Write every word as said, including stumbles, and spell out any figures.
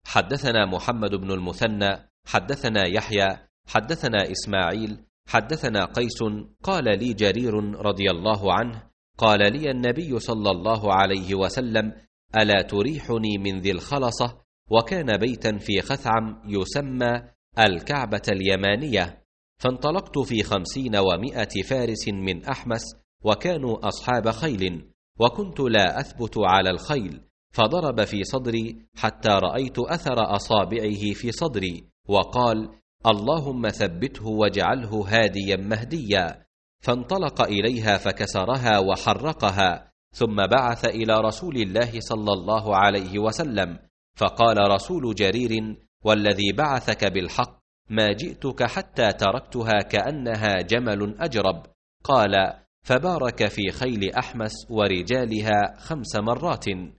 حدثنا محمد بن المثنى حدثنا يحيى حدثنا إسماعيل حدثنا قيس قال لي جرير رضي الله عنه قال لي النبي صلى الله عليه وسلم: ألا تريحني من ذي الخلصة؟ وكان بيتا في خثعم يسمى الكعبة اليمانية. فانطلقت في خمسين ومائة فارس من أحمس، وكانوا أصحاب خيل، وكنت لا أثبت على الخيل، فضرب في صدري حتى رأيت أثر أصابعه في صدري، وقال: اللهم ثبته واجعله هاديا مهديا. فانطلق إليها فكسرها وحرقها، ثم بعث إلى رسول الله صلى الله عليه وسلم، فقال رسول جرير: والذي بعثك بالحق ما جئتك حتى تركتها كأنها جمل أجرب. قال: فبارك في خيل أحمس ورجالها خمس مرات.